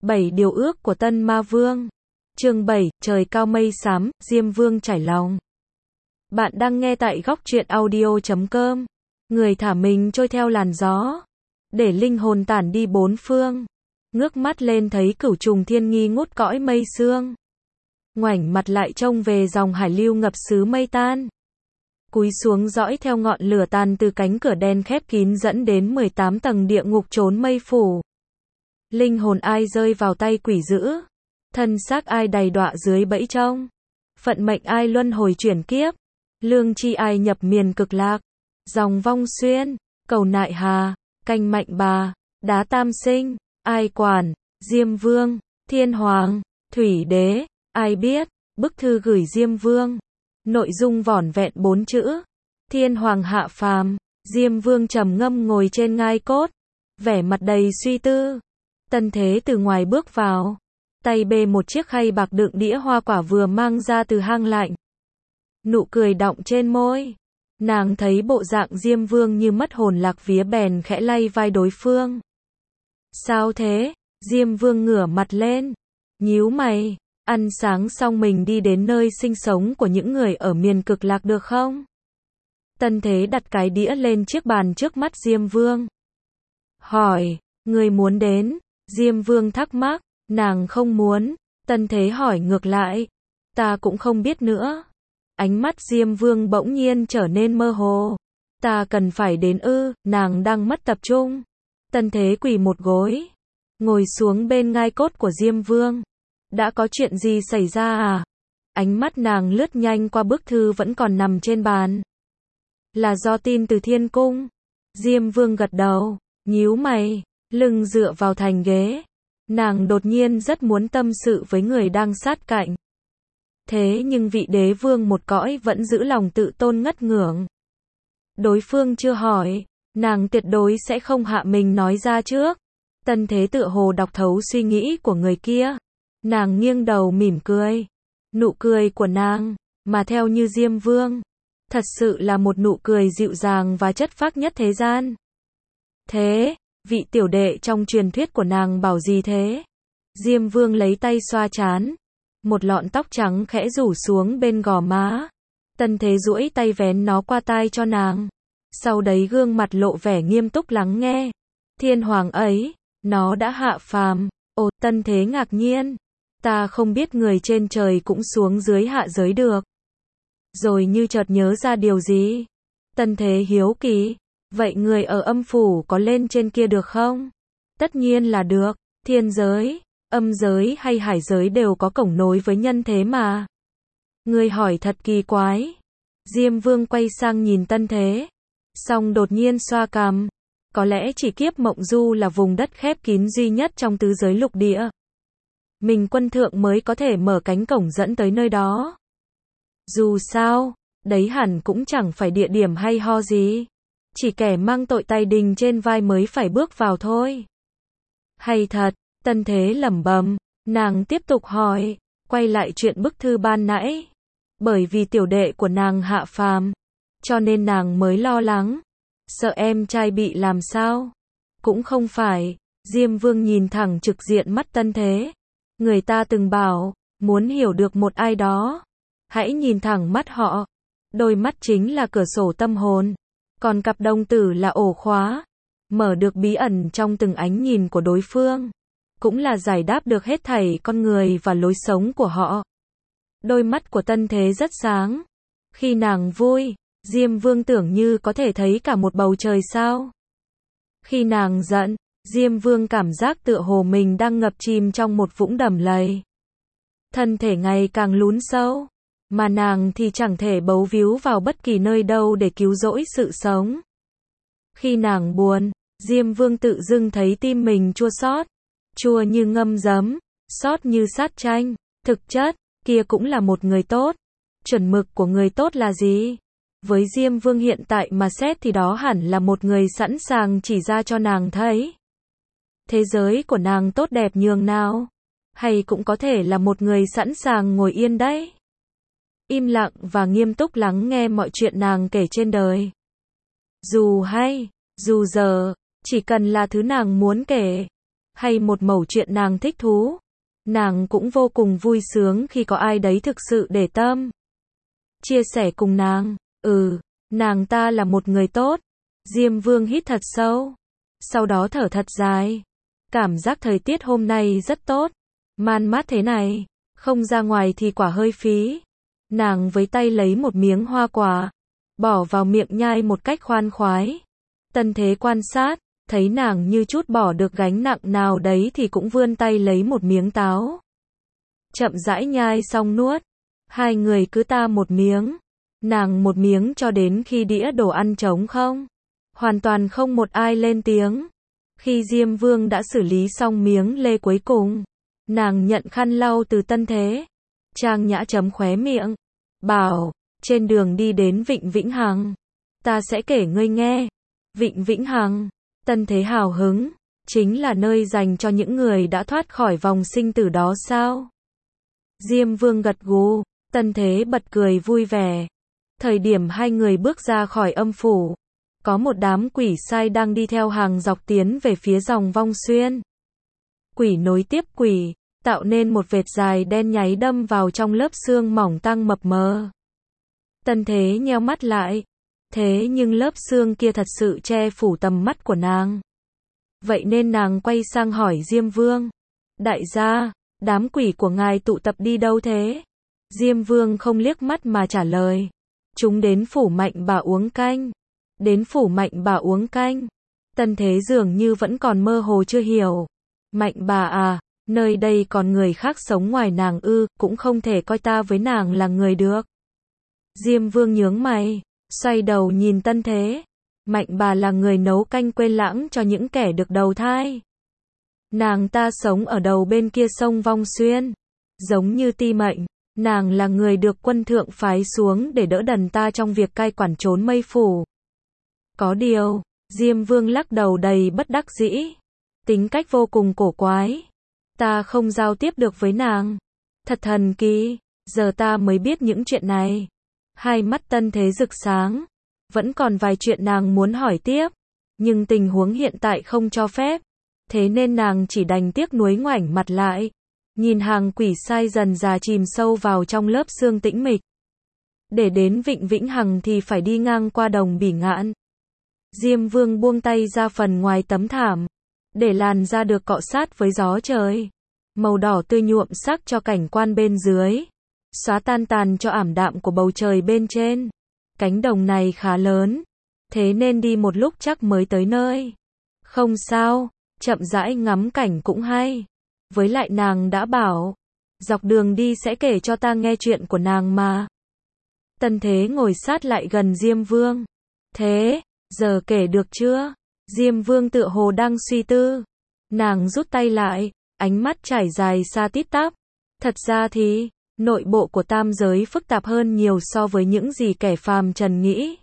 7 điều ước của Tân Ma Vương. Chương 7, trời cao mây xám, Diêm Vương trải lòng. Bạn đang nghe tại góc truyện audio.com. Người thả mình trôi theo làn gió, để linh hồn tản đi bốn phương. Ngước mắt lên thấy cửu trùng thiên nghi ngút cõi mây sương. Ngoảnh mặt lại trông về dòng hải lưu ngập xứ mây tan. Cúi xuống dõi theo ngọn lửa tàn từ cánh cửa đen khép kín dẫn đến 18 tầng địa ngục trốn mây phủ. Linh hồn ai rơi vào tay quỷ dữ, thân xác ai đầy đọa dưới bẫy trông, phận mệnh ai luân hồi chuyển kiếp, lương chi ai nhập miền cực lạc, dòng vong xuyên, cầu nại hà, canh mạnh bà, đá tam sinh, ai quản, Diêm Vương, Thiên Hoàng, Thủy Đế, ai biết, bức thư gửi Diêm Vương, nội dung vỏn vẹn 4 chữ, Thiên Hoàng hạ phàm, Diêm Vương trầm ngâm ngồi trên ngai cốt, vẻ mặt đầy suy tư. Tân Thế từ ngoài bước vào, tay bê một chiếc khay bạc đựng đĩa hoa quả vừa mang ra từ hang lạnh. Nụ cười đọng trên môi, nàng thấy bộ dạng Diêm Vương như mất hồn lạc vía bèn khẽ lay vai đối phương. Sao thế? Diêm Vương ngửa mặt lên, nhíu mày, ăn sáng xong mình đi đến nơi sinh sống của những người ở miền cực lạc được không? Tân Thế đặt cái đĩa lên chiếc bàn trước mắt Diêm Vương. Hỏi, người muốn đến? Diêm Vương thắc mắc, nàng không muốn. Tân Thế hỏi ngược lại, ta cũng không biết nữa. Ánh mắt Diêm Vương bỗng nhiên trở nên mơ hồ. Ta cần phải đến ư? Nàng đang mất tập trung. Tân Thế quỳ một gối, ngồi xuống bên ngai cốt của Diêm Vương. Đã có chuyện gì xảy ra à? Ánh mắt nàng lướt nhanh qua bức thư vẫn còn nằm trên bàn. Là do tin từ Thiên Cung. Diêm Vương gật đầu, nhíu mày, lưng dựa vào thành ghế. Nàng đột nhiên rất muốn tâm sự với người đang sát cạnh. Thế nhưng vị đế vương một cõi vẫn giữ lòng tự tôn ngất ngưởng. Đối phương chưa hỏi, nàng tuyệt đối sẽ không hạ mình nói ra trước. Tân Thế tựa hồ đọc thấu suy nghĩ của người kia. Nàng nghiêng đầu mỉm cười. Nụ cười của nàng, mà theo như Diêm Vương, thật sự là một nụ cười dịu dàng và chất phác nhất thế gian. Thế, vị tiểu đệ trong truyền thuyết của nàng bảo gì thế? Diêm Vương lấy tay xoa trán. Một lọn tóc trắng khẽ rủ xuống bên gò má. Tân Thế duỗi tay vén nó qua tai cho nàng. Sau đấy gương mặt lộ vẻ nghiêm túc lắng nghe. Thiên Hoàng ấy, nó đã hạ phàm. Ồ, Tân Thế ngạc nhiên. Ta không biết người trên trời cũng xuống dưới hạ giới được. Rồi như chợt nhớ ra điều gì. Tân Thế hiếu kỳ. Vậy người ở âm phủ có lên trên kia được không? Tất nhiên là được. Thiên giới, âm giới hay hải giới đều có cổng nối với nhân thế mà. Người hỏi thật kỳ quái. Diêm Vương quay sang nhìn Tân Thế, xong đột nhiên xoa cằm. Có lẽ chỉ kiếp mộng du là vùng đất khép kín duy nhất trong tứ giới lục địa. Mình quân thượng mới có thể mở cánh cổng dẫn tới nơi đó. Dù sao, đấy hẳn cũng chẳng phải địa điểm hay ho gì. Chỉ kẻ mang tội tay đình trên vai mới phải bước vào thôi. Hay thật, Tân Thế lẩm bẩm. Nàng tiếp tục hỏi, quay lại chuyện bức thư ban nãy. Bởi vì tiểu đệ của nàng hạ phàm, cho nên nàng mới lo lắng. Sợ em trai bị làm sao? Cũng không phải. Diêm Vương nhìn thẳng trực diện mắt Tân Thế. Người ta từng bảo, muốn hiểu được một ai đó, hãy nhìn thẳng mắt họ. Đôi mắt chính là cửa sổ tâm hồn. Còn cặp đồng tử là ổ khóa, mở được bí ẩn trong từng ánh nhìn của đối phương, cũng là giải đáp được hết thảy con người và lối sống của họ. Đôi mắt của Tân Thế rất sáng. Khi nàng vui, Diêm Vương tưởng như có thể thấy cả một bầu trời sao. Khi nàng giận, Diêm Vương cảm giác tựa hồ mình đang ngập chìm trong một vũng đầm lầy. Thân thể ngày càng lún sâu. Mà nàng thì chẳng thể bấu víu vào bất kỳ nơi đâu để cứu rỗi sự sống. Khi nàng buồn, Diêm Vương tự dưng thấy tim mình chua xót. Chua như ngâm giấm, xót như sát chanh. Thực chất, kia cũng là một người tốt. Chuẩn mực của người tốt là gì? Với Diêm Vương hiện tại mà xét thì đó hẳn là một người sẵn sàng chỉ ra cho nàng thấy thế giới của nàng tốt đẹp nhường nào. Hay cũng có thể là một người sẵn sàng ngồi yên đấy, im lặng và nghiêm túc lắng nghe mọi chuyện nàng kể trên đời. Dù hay, dù dở, chỉ cần là thứ nàng muốn kể, hay một mẩu chuyện nàng thích thú. Nàng cũng vô cùng vui sướng khi có ai đấy thực sự để tâm chia sẻ cùng nàng. Nàng ta là một người tốt. Diêm Vương hít thật sâu, sau đó thở thật dài. Cảm giác thời tiết hôm nay rất tốt, man mát thế này, không ra ngoài thì quả hơi phí. Nàng với tay lấy một miếng hoa quả, bỏ vào miệng nhai một cách khoan khoái. Tân Thế quan sát, thấy nàng như trút bỏ được gánh nặng nào đấy thì cũng vươn tay lấy một miếng táo. Chậm rãi nhai xong nuốt. Hai người cứ ta một miếng, nàng một miếng cho đến khi đĩa đồ ăn trống không. Hoàn toàn không một ai lên tiếng. Khi Diêm Vương đã xử lý xong miếng lê cuối cùng, nàng nhận khăn lau từ Tân Thế. Trang nhã chấm khóe miệng, bảo, trên đường đi đến Vịnh Vĩnh Hằng, ta sẽ kể ngươi nghe. Vịnh Vĩnh Hằng, Tân Thế hào hứng, chính là nơi dành cho những người đã thoát khỏi vòng sinh tử đó sao? Diêm Vương gật gù, Tân Thế bật cười vui vẻ. Thời điểm hai người bước ra khỏi âm phủ, có một đám quỷ sai đang đi theo hàng dọc tiến về phía dòng Vong Xuyên. Quỷ nối tiếp quỷ, tạo nên một vệt dài đen nháy đâm vào trong lớp xương mỏng tang mập mờ. Tân Thế nheo mắt lại, thế nhưng lớp xương kia thật sự che phủ tầm mắt của nàng. Vậy nên nàng quay sang hỏi Diêm Vương, đại gia, đám quỷ của ngài tụ tập đi đâu thế? Diêm Vương không liếc mắt mà trả lời, chúng đến phủ Mạnh bà uống canh. Đến phủ Mạnh bà uống canh. Tân Thế dường như vẫn còn mơ hồ chưa hiểu. Mạnh bà à, nơi đây còn người khác sống ngoài nàng ư, cũng không thể coi ta với nàng là người được. Diêm Vương nhướng mày, xoay đầu nhìn Tân Thế. Mạnh bà là người nấu canh quên lãng cho những kẻ được đầu thai. Nàng ta sống ở đầu bên kia sông Vong Xuyên. Giống như Ti Mệnh, nàng là người được quân thượng phái xuống để đỡ đần ta trong việc cai quản trốn mây phủ. Có điều, Diêm Vương lắc đầu đầy bất đắc dĩ. Tính cách vô cùng cổ quái. Ta không giao tiếp được với nàng. Thật thần kỳ, giờ ta mới biết những chuyện này. Hai mắt Tân Thế rực sáng. Vẫn còn vài chuyện nàng muốn hỏi tiếp, nhưng tình huống hiện tại không cho phép. Thế nên nàng chỉ đành tiếc nuối ngoảnh mặt lại. Nhìn hàng quỷ sai dần dà chìm sâu vào trong lớp xương tĩnh mịch. Để đến Vịnh Vĩnh Hằng thì phải đi ngang qua đồng Bỉ Ngạn. Diêm Vương buông tay ra phần ngoài tấm thảm, để làn da được cọ sát với gió trời. Màu đỏ tươi nhuộm sắc cho cảnh quan bên dưới, xóa tan tàn cho ảm đạm của bầu trời bên trên. Cánh đồng này khá lớn, thế nên đi một lúc chắc mới tới nơi. Không sao, chậm rãi ngắm cảnh cũng hay. Với lại nàng đã bảo, dọc đường đi sẽ kể cho ta nghe chuyện của nàng mà. Tân Thế ngồi sát lại gần Diêm Vương. Thế, giờ kể được chưa? Diêm Vương tựa hồ đang suy tư. Nàng rút tay lại, ánh mắt trải dài xa tít tắp. Thật ra thì, nội bộ của tam giới phức tạp hơn nhiều so với những gì kẻ phàm trần nghĩ.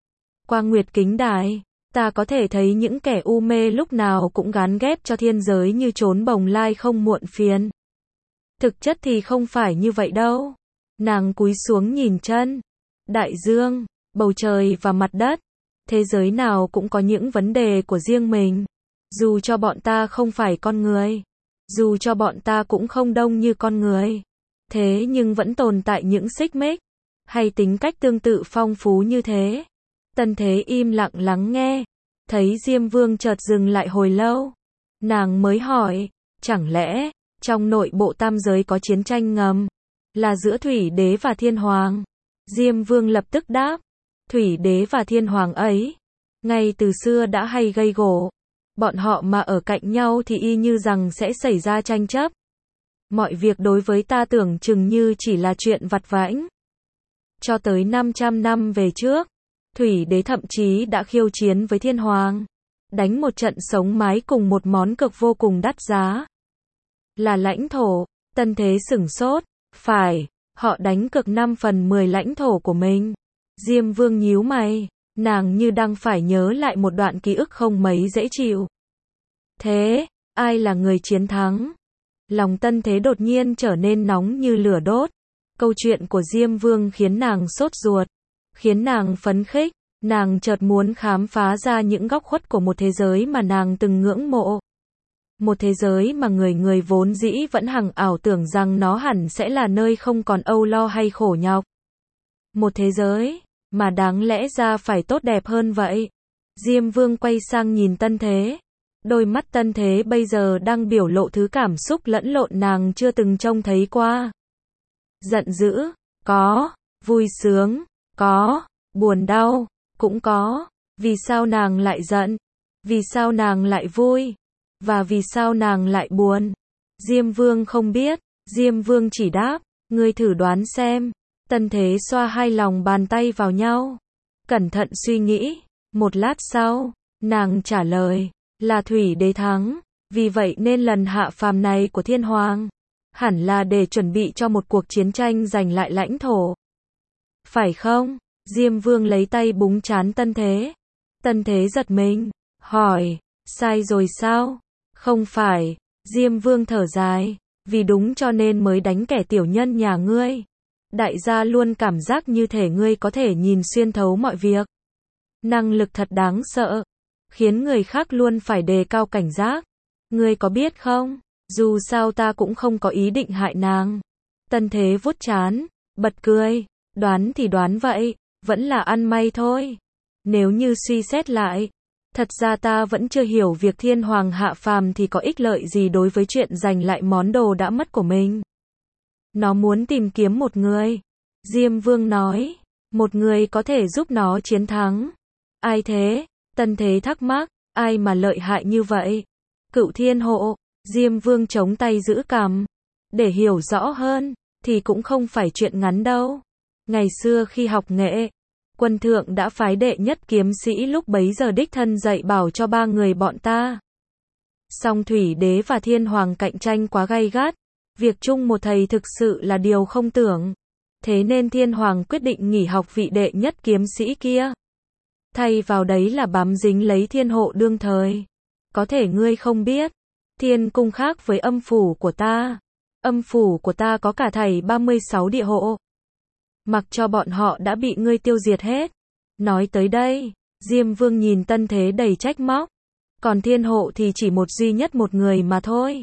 Qua Nguyệt Kính Đài, ta có thể thấy những kẻ u mê lúc nào cũng gán ghép cho thiên giới như trốn bồng lai không muộn phiền. Thực chất thì không phải như vậy đâu. Nàng cúi xuống nhìn chân, đại dương, bầu trời và mặt đất. Thế giới nào cũng có những vấn đề của riêng mình. Dù cho bọn ta không phải con người, dù cho bọn ta cũng không đông như con người, thế nhưng vẫn tồn tại những xích mích hay tính cách tương tự phong phú như thế. Tân Thế im lặng lắng nghe, thấy Diêm Vương chợt dừng lại hồi lâu. Nàng mới hỏi, chẳng lẽ trong nội bộ tam giới có chiến tranh ngầm, là giữa Thủy Đế và Thiên Hoàng? Diêm Vương lập tức đáp, Thủy Đế và Thiên Hoàng ấy, ngay từ xưa đã hay gây gổ. Bọn họ mà ở cạnh nhau thì y như rằng sẽ xảy ra tranh chấp. Mọi việc đối với ta tưởng chừng như chỉ là chuyện vặt vãnh. Cho tới 500 năm về trước, Thủy Đế thậm chí đã khiêu chiến với Thiên Hoàng, đánh một trận sống mái cùng một món cược vô cùng đắt giá. Là lãnh thổ. Tân Thế sửng sốt. Phải, họ đánh cược 5/10 lãnh thổ của mình. Diêm Vương nhíu mày, nàng như đang phải nhớ lại một đoạn ký ức không mấy dễ chịu. Thế, ai là người chiến thắng? Lòng Tân Thế đột nhiên trở nên nóng như lửa đốt. Câu chuyện của Diêm Vương khiến nàng sốt ruột, khiến nàng phấn khích. Nàng chợt muốn khám phá ra những góc khuất của một thế giới mà nàng từng ngưỡng mộ. Một thế giới mà người người vốn dĩ vẫn hằng ảo tưởng rằng nó hẳn sẽ là nơi không còn âu lo hay khổ nhọc. Một thế giới mà đáng lẽ ra phải tốt đẹp hơn vậy. Diêm Vương quay sang nhìn Tân Thế. Đôi mắt Tân Thế bây giờ đang biểu lộ thứ cảm xúc lẫn lộn nàng chưa từng trông thấy qua. Giận dữ, có. Vui sướng, có. Buồn đau, cũng có. Vì sao nàng lại giận? Vì sao nàng lại vui? Và vì sao nàng lại buồn? Diêm Vương không biết. Diêm Vương chỉ đáp, ngươi thử đoán xem. Tân Thế xoa hai lòng bàn tay vào nhau. Cẩn thận suy nghĩ. Một lát sau, nàng trả lời, là Thủy Đế thắng. Vì vậy nên lần hạ phàm này của Thiên Hoàng hẳn là để chuẩn bị cho một cuộc chiến tranh giành lại lãnh thổ. Phải không? Diêm Vương lấy tay búng trán Tân Thế. Tân Thế giật mình, hỏi, sai rồi sao? Không phải. Diêm Vương thở dài, vì đúng cho nên mới đánh kẻ tiểu nhân nhà ngươi. Đại gia luôn cảm giác như thể ngươi có thể nhìn xuyên thấu mọi việc. Năng lực thật đáng sợ, khiến người khác luôn phải đề cao cảnh giác. Ngươi có biết không, dù sao ta cũng không có ý định hại nàng. Tân Thế vuốt trán, bật cười, đoán thì đoán vậy, vẫn là ăn may thôi. Nếu như suy xét lại, thật ra ta vẫn chưa hiểu việc Thiên Hoàng hạ phàm thì có ích lợi gì đối với chuyện giành lại món đồ đã mất của mình. Nó muốn tìm kiếm một người. Diêm Vương nói, một người có thể giúp nó chiến thắng. Ai thế? Tân Thế thắc mắc, ai mà lợi hại như vậy? Cựu Thiên Hộ. Diêm Vương chống tay giữ cằm. Để hiểu rõ hơn, thì cũng không phải chuyện ngắn đâu. Ngày xưa khi học nghệ, Quân Thượng đã phái đệ nhất kiếm sĩ lúc bấy giờ đích thân dạy bảo cho ba người bọn ta. Song Thủy Đế và Thiên Hoàng cạnh tranh quá gay gắt. Việc chung một thầy thực sự là điều không tưởng. Thế nên Thiên Hoàng quyết định nghỉ học vị đệ nhất kiếm sĩ kia. Thay vào đấy là bám dính lấy Thiên Hộ đương thời. Có thể ngươi không biết, Thiên Cung khác với âm phủ của ta. Âm phủ của ta có cả thảy 36 địa hộ. Mặc cho bọn họ đã bị ngươi tiêu diệt hết. Nói tới đây, Diêm Vương nhìn Tân Thế đầy trách móc. Còn Thiên Hộ thì chỉ một duy nhất một người mà thôi.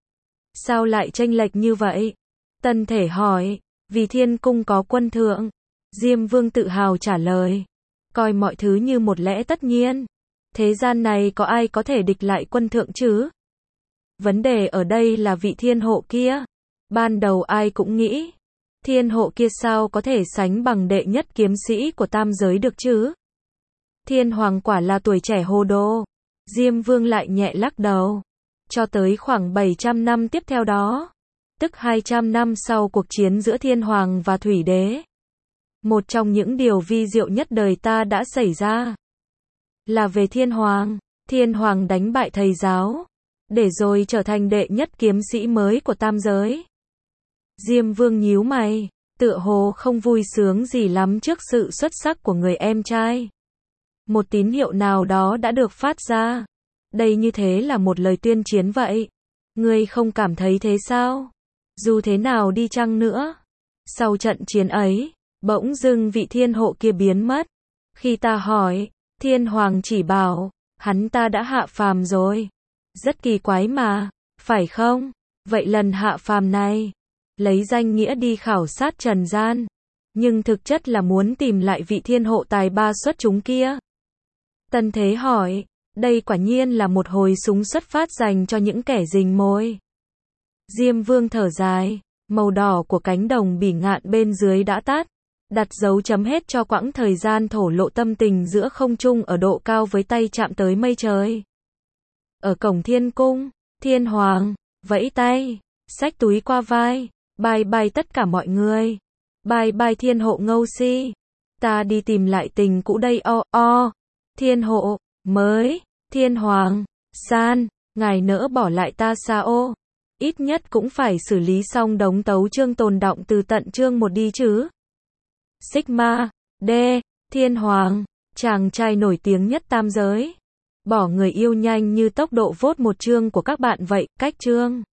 Sao lại chênh lệch như vậy? Tân Thể hỏi, vì Thiên Cung có Quân Thượng. Diêm Vương tự hào trả lời, coi mọi thứ như một lẽ tất nhiên. Thế gian này có ai có thể địch lại Quân Thượng chứ? Vấn đề ở đây là vị Thiên Hộ kia. Ban đầu ai cũng nghĩ, Thiên Hộ kia sao có thể sánh bằng đệ nhất kiếm sĩ của tam giới được chứ? Thiên Hoàng quả là tuổi trẻ hồ đồ. Diêm Vương lại nhẹ lắc đầu. Cho tới khoảng 700 năm tiếp theo đó, tức 200 năm sau cuộc chiến giữa Thiên Hoàng và Thủy Đế, một trong những điều vi diệu nhất đời ta đã xảy ra là về Thiên Hoàng. Thiên Hoàng đánh bại thầy giáo, để rồi trở thành đệ nhất kiếm sĩ mới của tam giới. Diêm Vương nhíu mày, tựa hồ không vui sướng gì lắm trước sự xuất sắc của người em trai. Một tín hiệu nào đó đã được phát ra. Đây như thế là một lời tuyên chiến vậy. Ngươi không cảm thấy thế sao? Dù thế nào đi chăng nữa, sau trận chiến ấy, bỗng dưng vị Thiên Hộ kia biến mất. Khi ta hỏi, Thiên Hoàng chỉ bảo, hắn ta đã hạ phàm rồi. Rất kỳ quái mà, phải không? Vậy lần hạ phàm này, lấy danh nghĩa đi khảo sát trần gian, nhưng thực chất là muốn tìm lại vị Thiên Hộ tài ba xuất chúng kia. Tân Thế hỏi, đây quả nhiên là một hồi súng xuất phát dành cho những kẻ rình mồi. Diêm Vương thở dài, màu đỏ của cánh đồng bỉ ngạn bên dưới đã tắt, đặt dấu chấm hết cho quãng thời gian thổ lộ tâm tình giữa không trung ở độ cao với tay chạm tới mây trời. Ở cổng Thiên Cung, Thiên Hoàng vẫy tay, xách túi qua vai, bye bye tất cả mọi người. Bye bye Thiên Hộ ngâu si. Ta đi tìm lại tình cũ đây Thiên Hộ mới, Thiên Hoàng, san, ngài nỡ bỏ lại ta sao? Ít nhất cũng phải xử lý xong đống tấu chương tồn đọng từ tận chương 1 đi chứ. Sigma, D, Thiên Hoàng, chàng trai nổi tiếng nhất tam giới. Bỏ người yêu nhanh như tốc độ vote một chương của các bạn vậy, cách chương.